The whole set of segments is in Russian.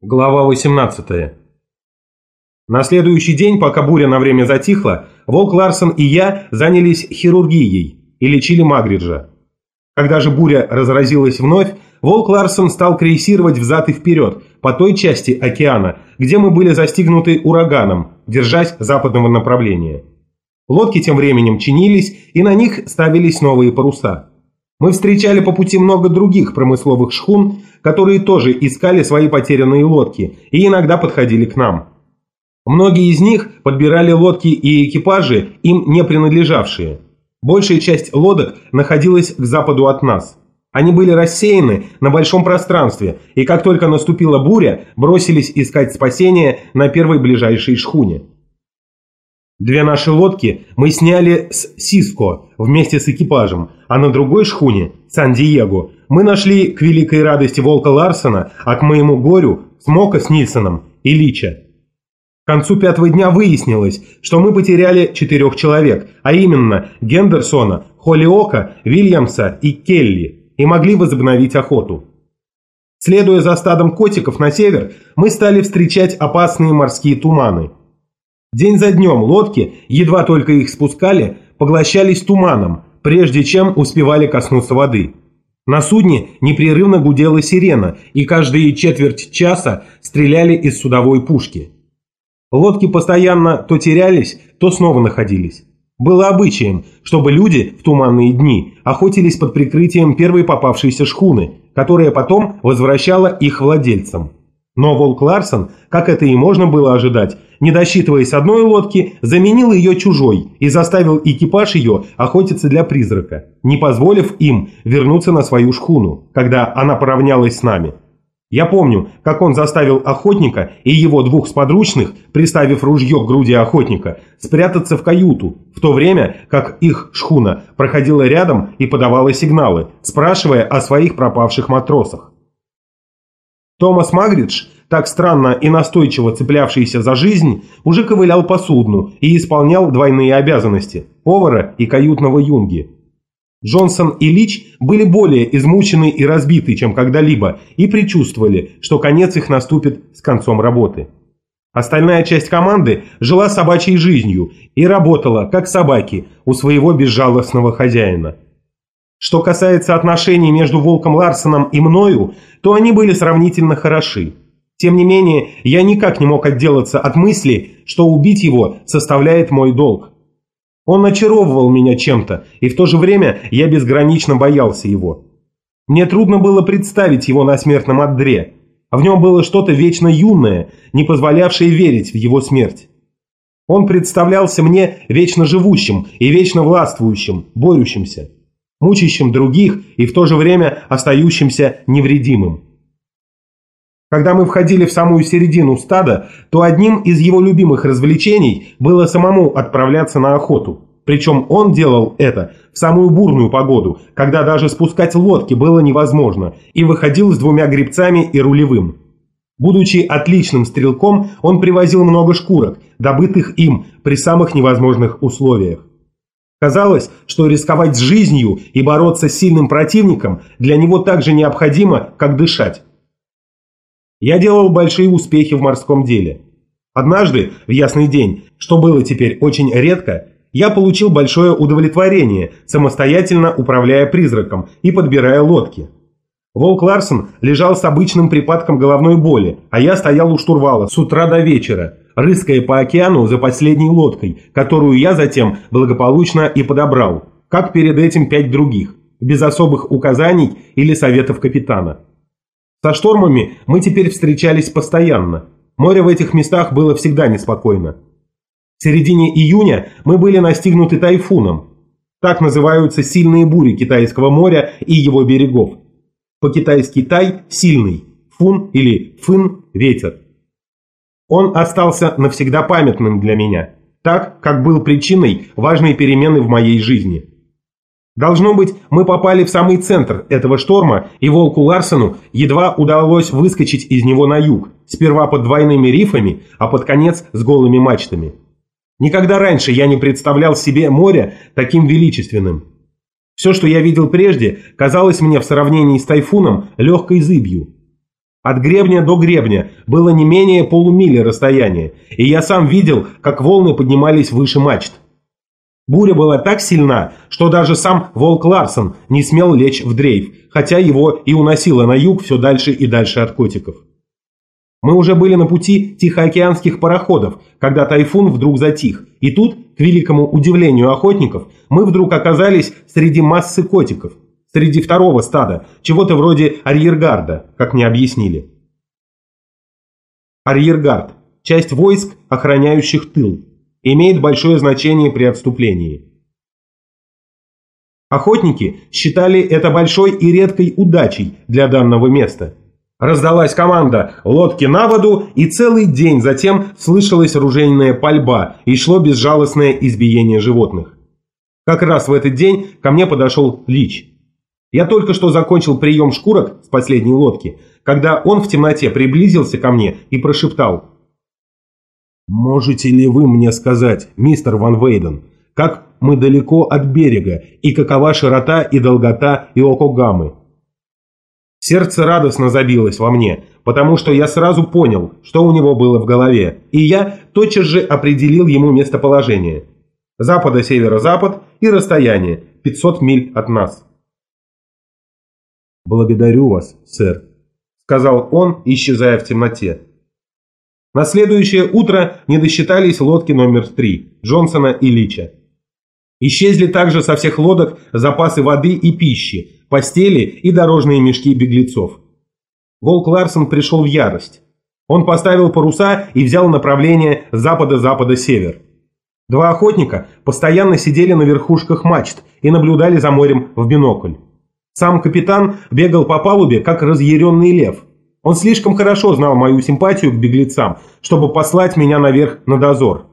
Глава 18. На следующий день, пока буря на время затихла, Волк Ларсон и я занялись хирургией и лечили Магриджа. Когда же буря разразилась вновь, Волк Ларсон стал крейсировать взад и вперед по той части океана, где мы были застигнуты ураганом, держась западного направления. Лодки тем временем чинились, и на них ставились новые паруса. Мы встречали по пути много других промысловых шхун, которые тоже искали свои потерянные лодки и иногда подходили к нам. Многие из них подбирали лодки и экипажи, им не принадлежавшие. Большая часть лодок находилась к западу от нас. Они были рассеяны на большом пространстве, и как только наступила буря, бросились искать спасения на первой ближайшей шхуне. Две наши лодки мы сняли с Сиско вместе с экипажем, а на другой шхуне, Сан-Диего, мы нашли к великой радости Волка Ларсона, а к моему горю Смока с Нильсоном и Лича. К концу пятого дня выяснилось, что мы потеряли 4 человек, а именно Гендерсона, Холлиока, Вильямса и Келли, и могли возобновить охоту. Следуя за стадом котиков на север, мы стали встречать опасные морские туманы. День за днем лодки, едва только их спускали, поглощались туманом, прежде чем успевали коснуться воды. На судне непрерывно гудела сирена, и каждые четверть часа стреляли из судовой пушки. Лодки постоянно то терялись, то снова находились. Было обычаем, чтобы люди в туманные дни охотились под прикрытием первой попавшейся шхуны, которая потом возвращала их владельцам. Но Волк Ларсон, как это и можно было ожидать, не досчитываясь одной лодки, заменил ее чужой и заставил экипаж ее охотиться для призрака, не позволив им вернуться на свою шхуну, когда она поравнялась с нами. Я помню, как он заставил охотника и его 2 сподручных, приставив ружье к груди охотника, спрятаться в каюту, в то время как их шхуна проходила рядом и подавала сигналы, спрашивая о своих пропавших матросах. Томас Магридж, так странно и настойчиво цеплявшийся за жизнь, уже ковылял по судну и исполнял двойные обязанности – повара и каютного юнги. Джонсон и Лич были более измучены и разбиты, чем когда-либо, и предчувствовали, что конец их наступит с концом работы. Остальная часть команды жила собачьей жизнью и работала, как собаки, у своего безжалостного хозяина. Что касается отношений между Волком Ларсоном и мною, то они были сравнительно хороши. Тем не менее, я никак не мог отделаться от мысли, что убить его составляет мой долг. Он очаровывал меня чем-то, и в то же время я безгранично боялся его. Мне трудно было представить его на смертном одре. В нем было что-то вечно юное, не позволявшее верить в его смерть. Он представлялся мне вечно живущим и вечно властвующим, борющимся, мучащим других и в то же время остающимся невредимым. Когда мы входили в самую середину стада, то одним из его любимых развлечений было самому отправляться на охоту. Причем он делал это в самую бурную погоду, когда даже спускать лодки было невозможно, и выходил с 2 гребцами и рулевым. Будучи отличным стрелком, он привозил много шкурок, добытых им при самых невозможных условиях. Казалось, что рисковать с жизнью и бороться с сильным противником для него так же необходимо, как дышать. Я делал большие успехи в морском деле. Однажды, в ясный день, что было теперь очень редко, я получил большое удовлетворение, самостоятельно управляя призраком и подбирая лодки. Волк Ларсон лежал с обычным припадком головной боли, а я стоял у штурвала с утра до вечера, рыская по океану за последней лодкой, которую я затем благополучно и подобрал, как перед этим 5 других, без особых указаний или советов капитана. Со штормами мы теперь встречались постоянно. Море в этих местах было всегда неспокойно. В середине июня мы были настигнуты тайфуном. Так называются сильные бури Китайского моря и его берегов. По-китайски тай – сильный, фун или фын – ветер. Он остался навсегда памятным для меня, так как был причиной важной перемены в моей жизни. Должно быть, мы попали в самый центр этого шторма, и Волку Ларсону едва удалось выскочить из него на юг, сперва под двойными рифами, а под конец с голыми мачтами. Никогда раньше я не представлял себе море таким величественным. Все, что я видел прежде, казалось мне в сравнении с тайфуном легкой зыбью. От гребня до гребня было не менее полумили расстояния, и я сам видел, как волны поднимались выше мачт. Буря была так сильна, что даже сам Волк Ларсен не смел лечь в дрейф, хотя его и уносило на юг все дальше и дальше от котиков. Мы уже были на пути тихоокеанских пароходов, когда тайфун вдруг затих, и тут, к великому удивлению охотников, мы вдруг оказались среди массы котиков, среди второго стада, чего-то вроде арьергарда, как мне объяснили. Арьергард – часть войск, охраняющих тыл, имеет большое значение при отступлении. Охотники считали это большой и редкой удачей для данного места. Раздалась команда «Лодки на воду», и целый день затем слышалась ружейная пальба и шло безжалостное избиение животных. Как раз в этот день ко мне подошел Лич. Я только что закончил прием шкурок с последней лодки, когда он в темноте приблизился ко мне и прошептал: «Можете ли вы мне сказать, мистер Ван Вейден, как мы далеко от берега и какова широта и долгота Иокогамы?» Сердце радостно забилось во мне, потому что я сразу понял, что у него было в голове, и я тотчас же определил ему местоположение. Запада-северо-запад и расстояние 500 миль от нас. «Благодарю вас, сэр», — сказал он, исчезая в темноте. На следующее утро не досчитались лодки номер 3, Джонсона и Лича. Исчезли также со всех лодок запасы воды и пищи, постели и дорожные мешки беглецов. Волк Ларсен пришел в ярость. Он поставил паруса и взял направление запада-запада-север. Два охотника постоянно сидели на верхушках мачт и наблюдали за морем в бинокль. Сам капитан бегал по палубе, как разъяренный лев. Он слишком хорошо знал мою симпатию к беглецам, чтобы послать меня наверх на дозор.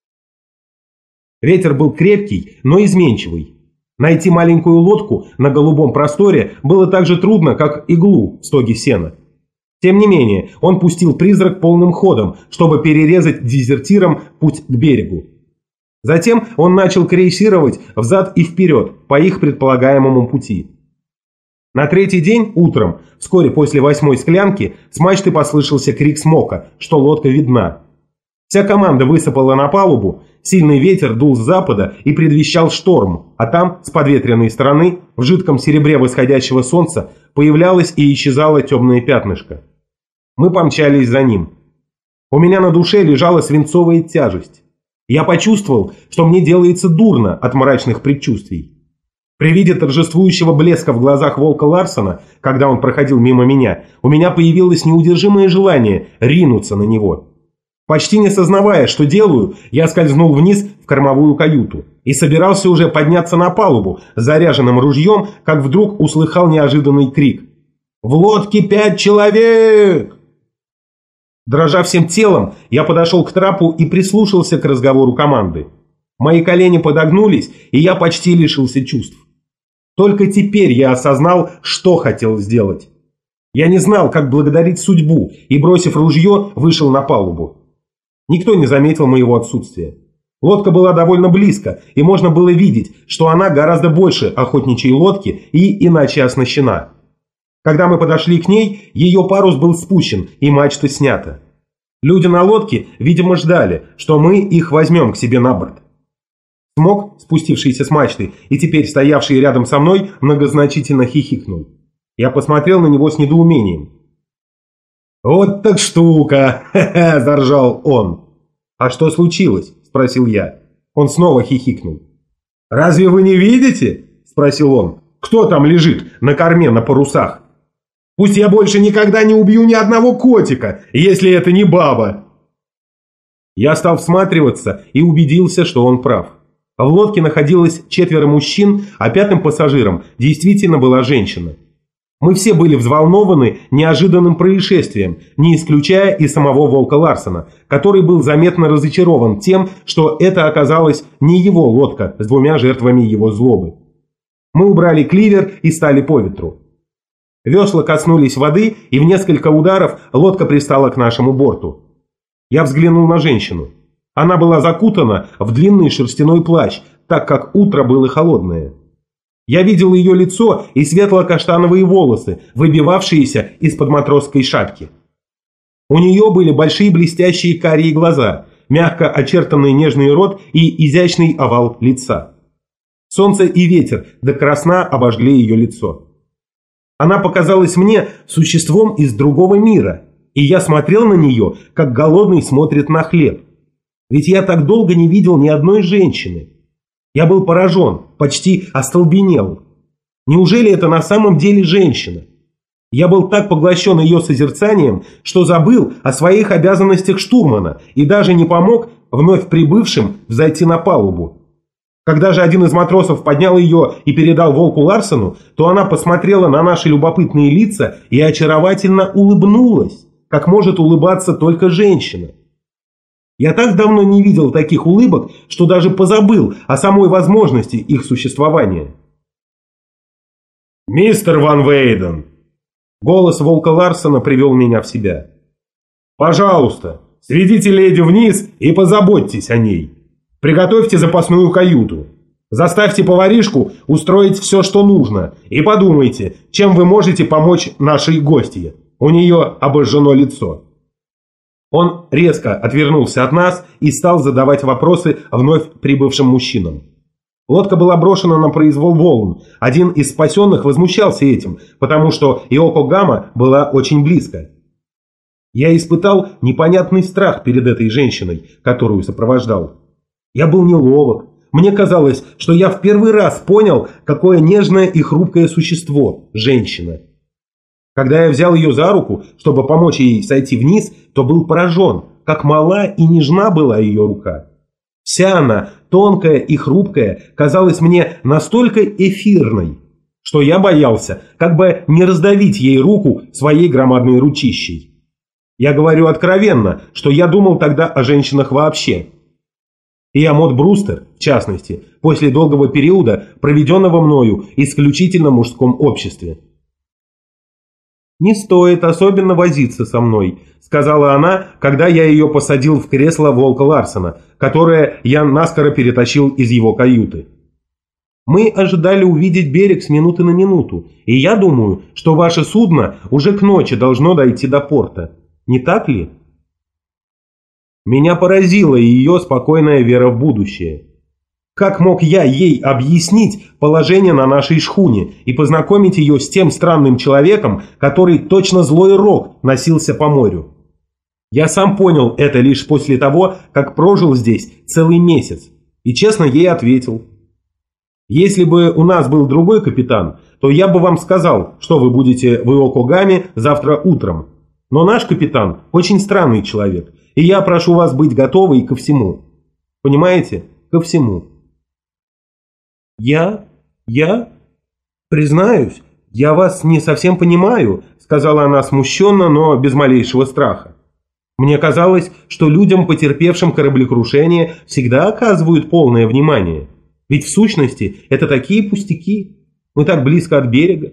Ветер был крепкий, но изменчивый. Найти маленькую лодку на голубом просторе было так же трудно, как иглу в стоге сена. Тем не менее, он пустил призрак полным ходом, чтобы перерезать дезертирам путь к берегу. Затем он начал крейсировать взад и вперед по их предполагаемому пути. На третий день утром, вскоре после 8-й склянки, с мачты послышался крик Смока, что лодка видна. Вся команда высыпала на палубу, сильный ветер дул с запада и предвещал шторм, а там, с подветренной стороны, в жидком серебре восходящего солнца, появлялось и исчезало темное пятнышко. Мы помчались за ним. У меня на душе лежала свинцовая тяжесть. Я почувствовал, что мне делается дурно от мрачных предчувствий. При виде торжествующего блеска в глазах Волка Ларсена, когда он проходил мимо меня, у меня появилось неудержимое желание ринуться на него. Почти не сознавая, что делаю, я скользнул вниз в кормовую каюту и собирался уже подняться на палубу с заряженным ружьем, как вдруг услыхал неожиданный крик: «В лодке 5 человек!» Дрожа всем телом, я подошел к трапу и прислушался к разговору команды. Мои колени подогнулись, и я почти лишился чувств. Только теперь я осознал, что хотел сделать. Я не знал, как благодарить судьбу, и, бросив ружье, вышел на палубу. Никто не заметил моего отсутствия. Лодка была довольно близко, и можно было видеть, что она гораздо больше охотничьей лодки и иначе оснащена. Когда мы подошли к ней, ее парус был спущен и мачта снята. Люди на лодке, видимо, ждали, что мы их возьмем к себе на борт. Смок, спустившийся с мачты и теперь стоявший рядом со мной, многозначительно хихикнул. Я посмотрел на него с недоумением. «Вот так штука!» – заржал он. «А что случилось?» – спросил я. Он снова хихикнул. «Разве вы не видите?» – спросил он. «Кто там лежит на корме на парусах? Пусть я больше никогда не убью ни одного котика, если это не баба!» Я стал всматриваться и убедился, что он прав. В лодке находилось 4 мужчин, а 5-м пассажиром действительно была женщина. Мы все были взволнованы неожиданным происшествием, не исключая и самого Волка Ларсена, который был заметно разочарован тем, что это оказалась не его лодка с 2 жертвами его злобы. Мы убрали кливер и стали по ветру. Весла коснулись воды, и в несколько ударов лодка пристала к нашему борту. Я взглянул на женщину. Она была закутана в длинный шерстяной плащ, так как утро было холодное. Я видел ее лицо и светло-каштановые волосы, выбивавшиеся из-под матросской шапки. У нее были большие блестящие карие глаза, мягко очертанный нежный рот и изящный овал лица. Солнце и ветер до красна обожгли ее лицо. Она показалась мне существом из другого мира, и я смотрел на нее, как голодный смотрит на хлеб. Ведь я так долго не видел ни одной женщины. Я был поражен, почти остолбенел. Неужели это на самом деле женщина? Я был так поглощен ее созерцанием, что забыл о своих обязанностях штурмана и даже не помог вновь прибывшим взойти на палубу. Когда же один из матросов поднял ее и передал Волку Ларсену, то она посмотрела на наши любопытные лица и очаровательно улыбнулась, как может улыбаться только женщина. Я так давно не видел таких улыбок, что даже позабыл о самой возможности их существования. «Мистер Ван Вейден!» Голос Волка Ларсена привел меня в себя. «Пожалуйста, сведите леди вниз и позаботьтесь о ней. Приготовьте запасную каюту. Заставьте поваришку устроить все, что нужно, и подумайте, чем вы можете помочь нашей гостье. У нее обожжено лицо». Он резко отвернулся от нас и стал задавать вопросы вновь прибывшим мужчинам. Лодка была брошена на произвол волн. Один из спасенных возмущался этим, потому что Иокогама была очень близко. Я испытал непонятный страх перед этой женщиной, которую сопровождал. Я был неловок. Мне казалось, что я в первый раз понял, какое нежное и хрупкое существо – женщина. Когда я взял ее за руку, чтобы помочь ей сойти вниз, то был поражен, как мала и нежна была ее рука. Вся она, тонкая и хрупкая, казалась мне настолько эфирной, что я боялся, как бы не раздавить ей руку своей громадной ручищей. Я говорю откровенно, что я думал тогда о женщинах вообще. И о Мод Брустер, в частности, после долгого периода, проведенного мною исключительно в мужском обществе. «Не стоит особенно возиться со мной», — сказала она, когда я ее посадил в кресло Волка Ларсена, которое я наскоро перетащил из его каюты. «Мы ожидали увидеть берег с минуты на минуту, и я думаю, что ваше судно уже к ночи должно дойти до порта. Не так ли?» Меня поразила ее спокойная вера в будущее. Как мог я ей объяснить положение на нашей шхуне и познакомить ее с тем странным человеком, который точно злой рок носился по морю? Я сам понял это лишь после того, как прожил здесь целый месяц, и честно ей ответил. Если бы у нас был другой капитан, то я бы вам сказал, что вы будете в Иокогаме завтра утром. Но наш капитан очень странный человек, и я прошу вас быть готовы ко всему. Понимаете? Ко всему. «Я? Признаюсь, я вас не совсем понимаю», — сказала она смущенно, но без малейшего страха. «Мне казалось, что людям, потерпевшим кораблекрушение, всегда оказывают полное внимание. Ведь в сущности это такие пустяки. Мы так близко от берега».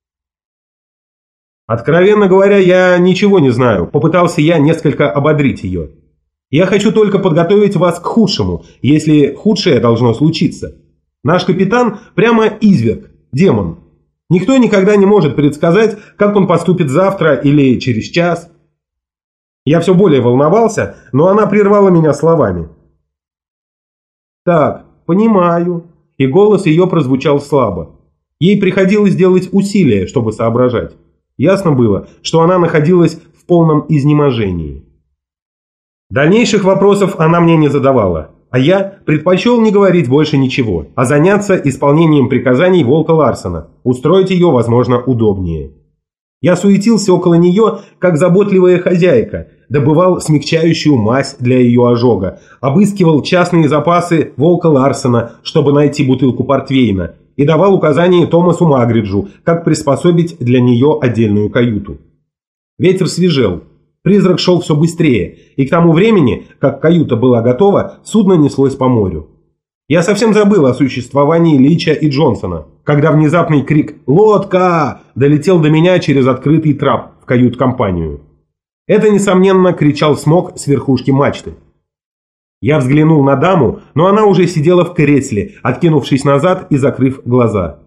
«Откровенно говоря, я ничего не знаю», — попытался я несколько ободрить ее. «Я хочу только подготовить вас к худшему, если худшее должно случиться. Наш капитан прямо изверг, демон. Никто никогда не может предсказать, как он поступит завтра или через час». Я все более волновался, но она прервала меня словами. «Так, понимаю». И голос ее прозвучал слабо. Ей приходилось делать усилия, чтобы соображать. Ясно было, что она находилась в полном изнеможении. Дальнейших вопросов она мне не задавала. А я предпочел не говорить больше ничего, а заняться исполнением приказаний Волка Ларсена, устроить ее, возможно, удобнее. Я суетился около нее, как заботливая хозяйка, добывал смягчающую мазь для ее ожога, обыскивал частные запасы Волка Ларсена, чтобы найти бутылку портвейна, и давал указания Томасу Магриджу, как приспособить для нее отдельную каюту. Ветер свежел. Призрак шел все быстрее, и к тому времени, как каюта была готова, судно неслось по морю. Я совсем забыл о существовании Лича и Джонсона, когда внезапный крик «Лодка!» долетел до меня через открытый трап в кают-компанию. Это, несомненно, кричал Смок с верхушки мачты. Я взглянул на даму, но она уже сидела в кресле, откинувшись назад и закрыв глаза.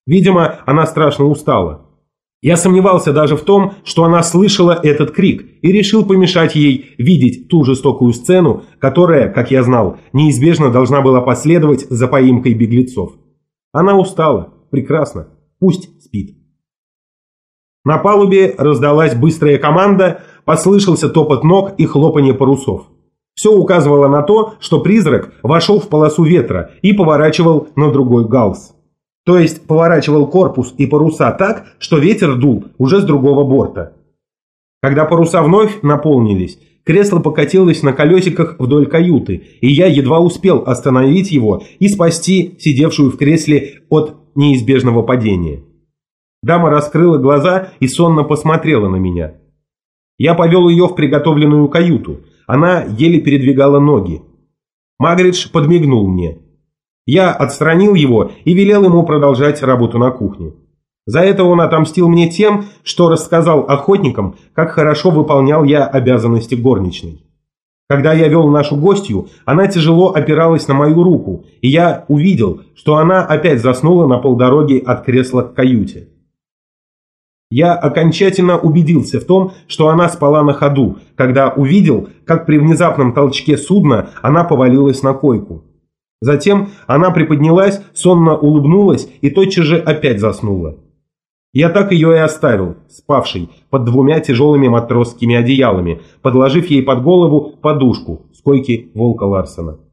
Видимо, она страшно устала. Я сомневался даже в том, что она слышала этот крик, и решил помешать ей видеть ту жестокую сцену, которая, как я знал, неизбежно должна была последовать за поимкой беглецов. Она устала. Прекрасно. Пусть спит. На палубе раздалась быстрая команда, послышался топот ног и хлопанье парусов. Все указывало на то, что призрак вошел в полосу ветра и поворачивал на другой галс. То есть поворачивал корпус и паруса так, что ветер дул уже с другого борта. Когда паруса вновь наполнились, кресло покатилось на колесиках вдоль каюты, и я едва успел остановить его и спасти сидевшую в кресле от неизбежного падения. Дама раскрыла глаза и сонно посмотрела на меня. Я повел ее в приготовленную каюту. Она еле передвигала ноги. Магридж подмигнул мне. Я отстранил его и велел ему продолжать работу на кухне. За это он отомстил мне тем, что рассказал охотникам, как хорошо выполнял я обязанности горничной. Когда я вел нашу гостью, она тяжело опиралась на мою руку, и я увидел, что она опять заснула на полдороги от кресла к каюте. Я окончательно убедился в том, что она спала на ходу, когда увидел, как при внезапном толчке судна она повалилась на койку. Затем она приподнялась, сонно улыбнулась и тотчас же опять заснула. Я так ее и оставил, спавшей, под двумя тяжелыми матросскими одеялами, подложив ей под голову подушку с койки Волка Ларсена.